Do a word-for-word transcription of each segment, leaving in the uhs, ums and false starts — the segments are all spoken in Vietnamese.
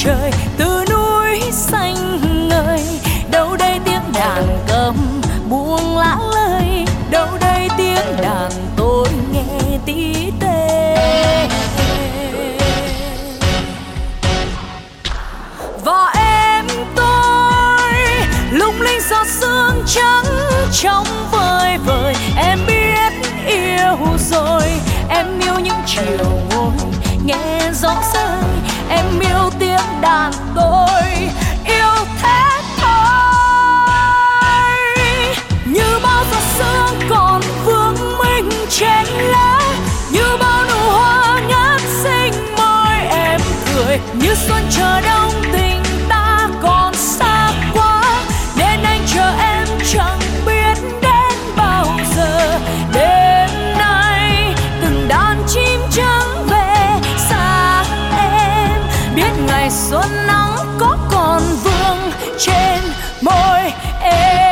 trời từ núi xanh ngời. Đâu đây tiếng đàn cầm buông lá lời, đâu đây tiếng đàn tôi nghe tí tê. Và em tôi lung linh giọt sương trắng trong vời vời. Em biết yêu rồi, em yêu những chiều ngồi nghe gió rơi. Em yêu tiếng đàn tôi yêu thế thôi. Như bao giọt sương còn vương mình trên lá, như bao nụ hoa ngát xinh môi em cười. Như xuân chờ đông tình ta còn xa quá, nên anh chờ em chẳng biết đến bao giờ. Đêm nay từng đàn chim trắng về xa em, biết ngày xuân nắng có còn vương trên môi em.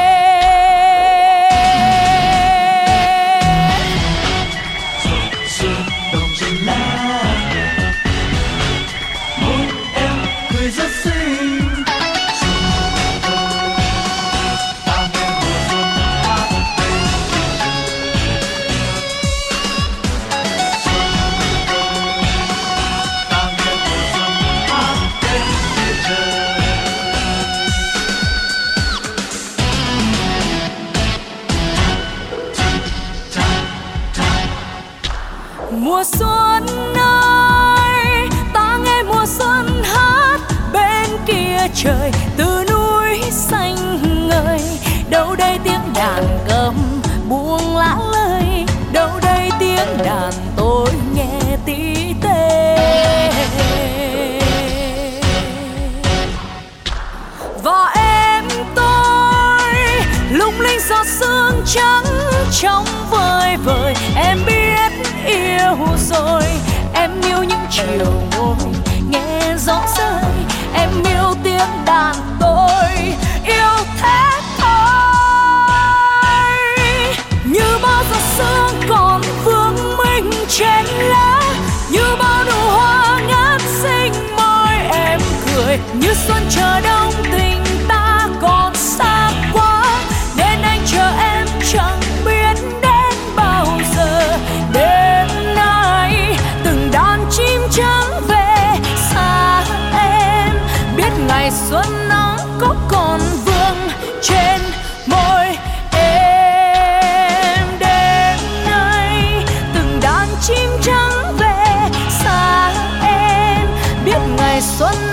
Mùa xuân ơi, ta nghe mùa xuân hát bên kia trời từ núi xanh ngời. Đâu đây tiếng đàn cầm buông lá lời, đâu đây tiếng đàn tôi nghe tí tê. Và em tôi lung linh giọt sương trắng trong vời vời. Em biết yêu rồi, em yêu những chiều ngồi nghe gió rơi. Em yêu tiếng đàn tôi yêu thế thôi. Như bao giọt sương còn vương mình trên lá, như bao nụ hoa ngát xinh môi em cười. Như xuân chờ đông tình ta còn xa quá, nên anh chờ em chẳng biết đến bao giờ. Đêm nay từng đàn chim trắng về xa em, biết ngày xuân nắng có còn vương trên môi em. Đêm nay từng đàn chim trắng về xa em, biết ngày xuân